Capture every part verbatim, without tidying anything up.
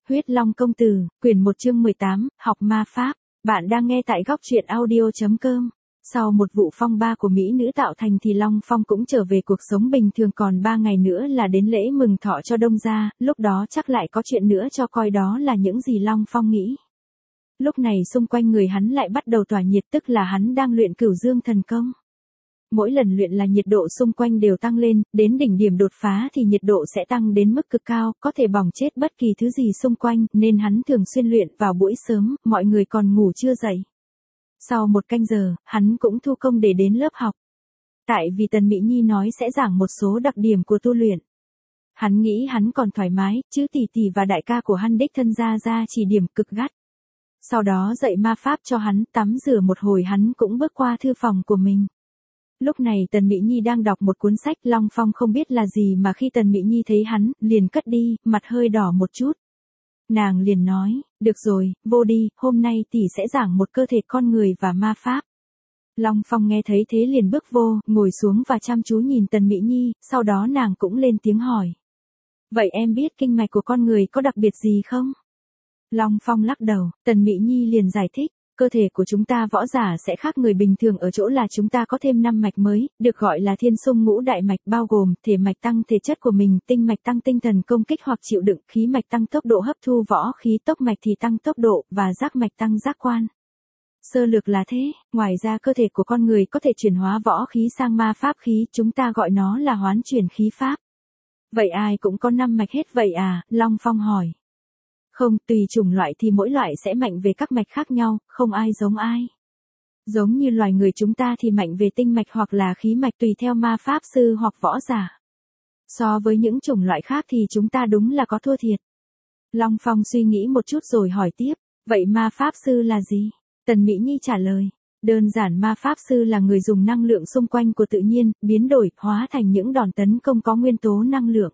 Huyết Long Công Tử, quyển một chương mười tám, học ma pháp. Bạn đang nghe tại góc truyện audio.com. Sau một vụ phong ba của Mỹ nữ tạo thành thì Long Phong cũng trở về cuộc sống bình thường, còn ba ngày nữa là đến lễ mừng thọ cho Đông gia, lúc đó chắc lại có chuyện nữa cho coi, đó là những gì Long Phong nghĩ. Lúc này xung quanh người hắn lại bắt đầu tỏa nhiệt, tức là hắn đang luyện Cửu Dương thần công. Mỗi lần luyện là nhiệt độ xung quanh đều tăng lên, đến đỉnh điểm đột phá thì nhiệt độ sẽ tăng đến mức cực cao, có thể bỏng chết bất kỳ thứ gì xung quanh, nên hắn thường xuyên luyện vào buổi sớm, mọi người còn ngủ chưa dậy. Sau một canh giờ, hắn cũng thu công để đến lớp học. Tại vì Tần Mỹ Nhi nói sẽ giảng một số đặc điểm của tu luyện. Hắn nghĩ hắn còn thoải mái, chứ tỷ tỷ và đại ca của hắn đích thân ra ra chỉ điểm cực gắt. Sau đó dạy ma pháp cho hắn, tắm rửa một hồi hắn cũng bước qua thư phòng của mình. Lúc này Tần Mỹ Nhi đang đọc một cuốn sách, Long Phong không biết là gì mà khi Tần Mỹ Nhi thấy hắn, liền cất đi, mặt hơi đỏ một chút. Nàng liền nói, được rồi, vô đi, hôm nay tỷ sẽ giảng một cơ thể con người và ma pháp. Long Phong nghe thấy thế liền bước vô, ngồi xuống và chăm chú nhìn Tần Mỹ Nhi, sau đó nàng cũng lên tiếng hỏi. Vậy em biết kinh mạch của con người có đặc biệt gì không? Long Phong lắc đầu, Tần Mỹ Nhi liền giải thích. Cơ thể của chúng ta võ giả sẽ khác người bình thường ở chỗ là chúng ta có thêm năm mạch mới, được gọi là thiên xung ngũ đại mạch, bao gồm thể mạch tăng thể chất của mình, tinh mạch tăng tinh thần công kích hoặc chịu đựng, khí mạch tăng tốc độ hấp thu võ khí, tốc mạch thì tăng tốc độ, và giác mạch tăng giác quan. Sơ lược là thế, ngoài ra cơ thể của con người có thể chuyển hóa võ khí sang ma pháp khí, chúng ta gọi nó là hoán chuyển khí pháp. Vậy ai cũng có năm mạch hết vậy à? Long Phong hỏi. Không, tùy chủng loại thì mỗi loại sẽ mạnh về các mạch khác nhau, không ai giống ai. Giống như loài người chúng ta thì mạnh về tinh mạch hoặc là khí mạch tùy theo ma pháp sư hoặc võ giả. So với những chủng loại khác thì chúng ta đúng là có thua thiệt. Long Phong suy nghĩ một chút rồi hỏi tiếp, vậy ma pháp sư là gì? Tần Mỹ Nhi trả lời, đơn giản ma pháp sư là người dùng năng lượng xung quanh của tự nhiên, biến đổi, hóa thành những đòn tấn công có nguyên tố năng lượng.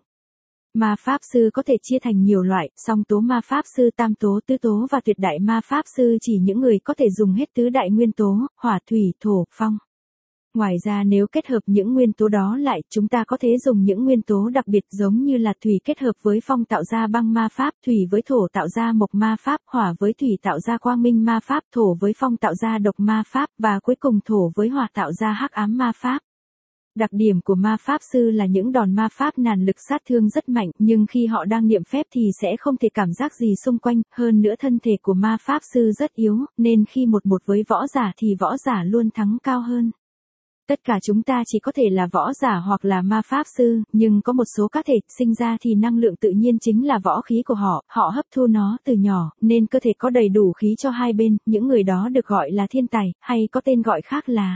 Ma pháp sư có thể chia thành nhiều loại, song tố ma pháp sư, tam tố, tứ tố và tuyệt đại ma pháp sư chỉ những người có thể dùng hết tứ đại nguyên tố, hỏa, thủy, thổ, phong. Ngoài ra nếu kết hợp những nguyên tố đó lại, chúng ta có thể dùng những nguyên tố đặc biệt giống như là thủy kết hợp với phong tạo ra băng ma pháp, thủy với thổ tạo ra mộc ma pháp, hỏa với thủy tạo ra quang minh ma pháp, thổ với phong tạo ra độc ma pháp, và cuối cùng thổ với hỏa tạo ra hắc ám ma pháp. Đặc điểm của ma pháp sư là những đòn ma pháp nàn lực sát thương rất mạnh, nhưng khi họ đang niệm phép thì sẽ không thể cảm giác gì xung quanh, hơn nữa thân thể của ma pháp sư rất yếu, nên khi một một với võ giả thì võ giả luôn thắng cao hơn. Tất cả chúng ta chỉ có thể là võ giả hoặc là ma pháp sư, nhưng có một số cá thể sinh ra thì năng lượng tự nhiên chính là võ khí của họ, họ hấp thu nó từ nhỏ, nên cơ thể có đầy đủ khí cho hai bên, những người đó được gọi là thiên tài, hay có tên gọi khác là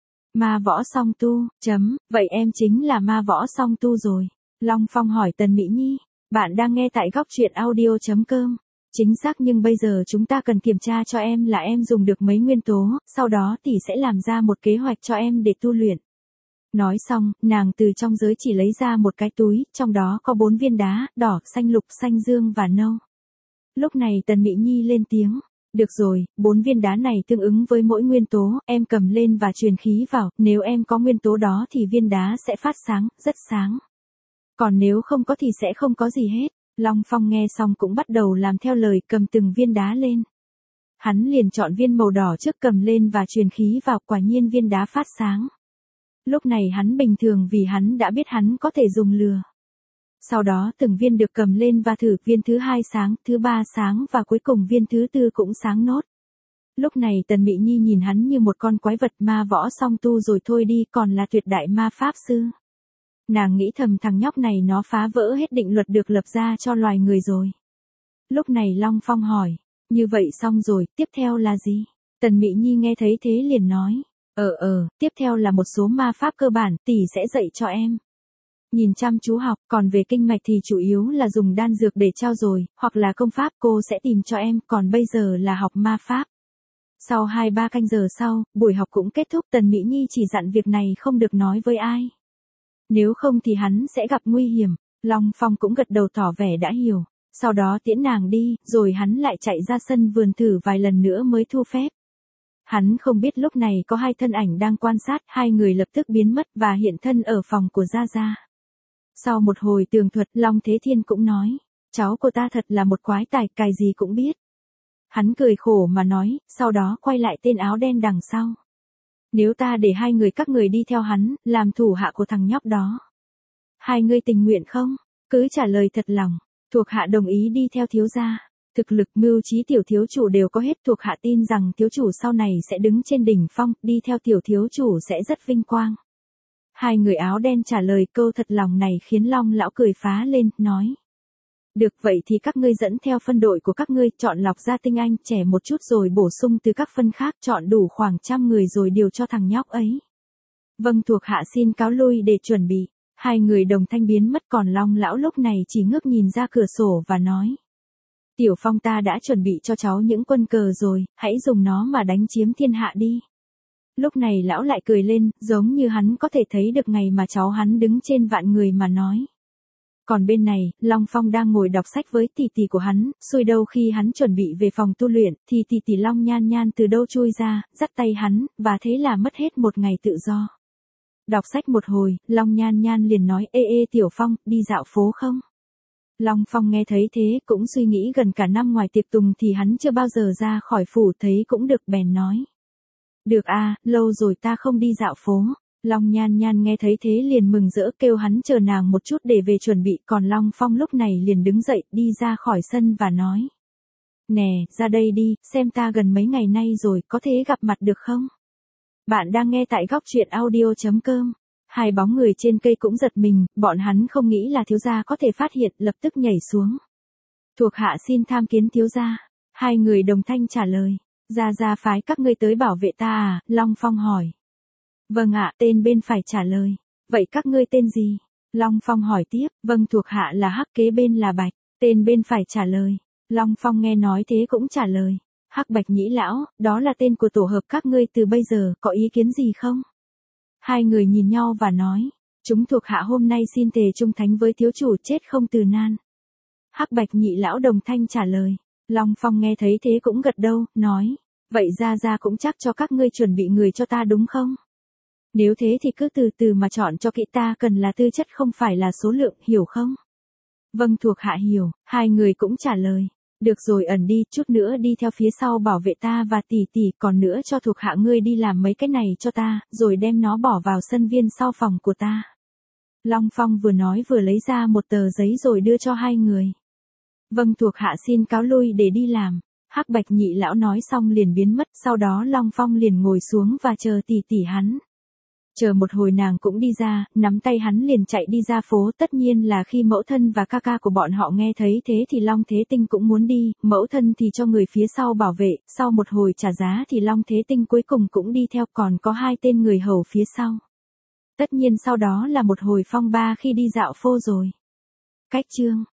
ma võ song tu, chấm, vậy em chính là ma võ song tu rồi. Long Phong hỏi Tần Mỹ Nhi, bạn đang nghe tại góc truyện audio.com. Chính xác, nhưng bây giờ chúng ta cần kiểm tra cho em là em dùng được mấy nguyên tố, sau đó tỷ sẽ làm ra một kế hoạch cho em để tu luyện. Nói xong, nàng từ trong giới chỉ lấy ra một cái túi, trong đó có bốn viên đá, đỏ, xanh lục, xanh dương và nâu. Lúc này Tần Mỹ Nhi lên tiếng. Được rồi, bốn viên đá này tương ứng với mỗi nguyên tố, em cầm lên và truyền khí vào, nếu em có nguyên tố đó thì viên đá sẽ phát sáng, rất sáng. Còn nếu không có thì sẽ không có gì hết. Long Phong nghe xong cũng bắt đầu làm theo lời, cầm từng viên đá lên. Hắn liền chọn viên màu đỏ trước, cầm lên và truyền khí vào, quả nhiên viên đá phát sáng. Lúc này hắn bình thường vì hắn đã biết hắn có thể dùng lừa. Sau đó từng viên được cầm lên và thử, viên thứ hai sáng, thứ ba sáng và cuối cùng viên thứ tư cũng sáng nốt. Lúc này Tần Mỹ Nhi nhìn hắn như một con quái vật, ma võ song tu rồi thôi đi, còn là tuyệt đại ma pháp sư. Nàng nghĩ thầm, thằng nhóc này nó phá vỡ hết định luật được lập ra cho loài người rồi. Lúc này Long Phong hỏi, như vậy xong rồi, tiếp theo là gì? Tần Mỹ Nhi nghe thấy thế liền nói, ờ ờ, tiếp theo là một số ma pháp cơ bản, tỷ sẽ dạy cho em. Nhìn chăm chú học, còn về kinh mạch thì chủ yếu là dùng đan dược để trao dồi, hoặc là công pháp cô sẽ tìm cho em, còn bây giờ là học ma pháp. Sau hai ba canh giờ sau, buổi học cũng kết thúc, Tần Mỹ Nhi chỉ dặn việc này không được nói với ai. Nếu không thì hắn sẽ gặp nguy hiểm. Long Phong cũng gật đầu tỏ vẻ đã hiểu. Sau đó tiễn nàng đi, rồi hắn lại chạy ra sân vườn thử vài lần nữa mới thu phép. Hắn không biết lúc này có hai thân ảnh đang quan sát, hai người lập tức biến mất và hiện thân ở phòng của Gia Gia. Sau một hồi tường thuật, Long Thế Thiên cũng nói, cháu của ta thật là một quái tài, cài gì cũng biết. Hắn cười khổ mà nói, sau đó quay lại tên áo đen đằng sau. Nếu ta để hai người các người đi theo hắn, làm thủ hạ của thằng nhóc đó. Hai người tình nguyện không? Cứ trả lời thật lòng. Thuộc hạ đồng ý đi theo thiếu gia. Thực lực mưu trí tiểu thiếu chủ đều có hết, thuộc hạ tin rằng thiếu chủ sau này sẽ đứng trên đỉnh phong, đi theo tiểu thiếu chủ sẽ rất vinh quang. Hai người áo đen trả lời câu thật lòng này khiến Long lão cười phá lên, nói. Được vậy thì các ngươi dẫn theo phân đội của các ngươi, chọn lọc ra tinh anh trẻ một chút rồi bổ sung từ các phân khác, chọn đủ khoảng trăm người rồi điều cho thằng nhóc ấy. Vâng, thuộc hạ xin cáo lui để chuẩn bị. Hai người đồng thanh biến mất, còn Long lão lúc này chỉ ngước nhìn ra cửa sổ và nói. Tiểu Phong, ta đã chuẩn bị cho cháu những quân cờ rồi, hãy dùng nó mà đánh chiếm thiên hạ đi. Lúc này lão lại cười lên, giống như hắn có thể thấy được ngày mà cháu hắn đứng trên vạn người mà nói. Còn bên này, Long Phong đang ngồi đọc sách với tỷ tỷ của hắn, xui đâu khi hắn chuẩn bị về phòng tu luyện, thì tỷ tỷ Long Nhan Nhan từ đâu chui ra, dắt tay hắn, và thế là mất hết một ngày tự do. Đọc sách một hồi, Long Nhan Nhan liền nói, ê ê Tiểu Phong, đi dạo phố không? Long Phong nghe thấy thế, cũng suy nghĩ gần cả năm ngoài tiệc tùng thì hắn chưa bao giờ ra khỏi phủ, thấy cũng được bèn nói. Được à, lâu rồi ta không đi dạo phố. Long Nhan Nhan nghe thấy thế liền mừng rỡ kêu hắn chờ nàng một chút để về chuẩn bị, còn Long Phong lúc này liền đứng dậy đi ra khỏi sân và nói. Nè, ra đây đi, xem ta gần mấy ngày nay rồi, có thể gặp mặt được không? Bạn đang nghe tại góc truyện audio chấm com. Hai bóng người trên cây cũng giật mình, bọn hắn không nghĩ là thiếu gia có thể phát hiện, lập tức nhảy xuống. Thuộc hạ xin tham kiến thiếu gia. Hai người đồng thanh trả lời. Gia gia phái các ngươi tới bảo vệ ta à? Long Phong hỏi. Vâng ạ, tên bên phải trả lời. Vậy các ngươi tên gì? Long Phong hỏi tiếp. Vâng, thuộc hạ là Hắc, kế bên là Bạch. Tên bên phải trả lời. Long Phong nghe nói thế cũng trả lời. Hắc Bạch Nhĩ lão, đó là tên của tổ hợp các ngươi từ bây giờ, có ý kiến gì không? Hai người nhìn nhau và nói. Chúng thuộc hạ hôm nay xin thề trung thánh với thiếu chủ, chết không từ nan. Hắc Bạch Nhị lão đồng thanh trả lời. Long Phong nghe thấy thế cũng gật đầu, nói. Vậy gia gia cũng chắc cho các ngươi chuẩn bị người cho ta đúng không? Nếu thế thì cứ từ từ mà chọn cho kỹ, ta cần là tư chất không phải là số lượng, hiểu không? Vâng, thuộc hạ hiểu. Hai người cũng trả lời. Được rồi, ẩn đi, chút nữa đi theo phía sau bảo vệ ta và tỷ tỷ, còn nữa cho thuộc hạ ngươi đi làm mấy cái này cho ta, rồi đem nó bỏ vào sân viên sau phòng của ta. Long Phong vừa nói vừa lấy ra một tờ giấy rồi đưa cho hai người. Vâng, thuộc hạ xin cáo lui để đi làm. Hắc Bạch Nhị lão nói xong liền biến mất, sau đó Long Phong liền ngồi xuống và chờ tỷ tỷ hắn. Chờ một hồi nàng cũng đi ra, nắm tay hắn liền chạy đi ra phố, tất nhiên là khi mẫu thân và ca ca của bọn họ nghe thấy thế thì Long Thế Tinh cũng muốn đi, mẫu thân thì cho người phía sau bảo vệ, sau một hồi trả giá thì Long Thế Tinh cuối cùng cũng đi theo, còn có hai tên người hầu phía sau. Tất nhiên sau đó là một hồi phong ba khi đi dạo phố rồi. Cách chương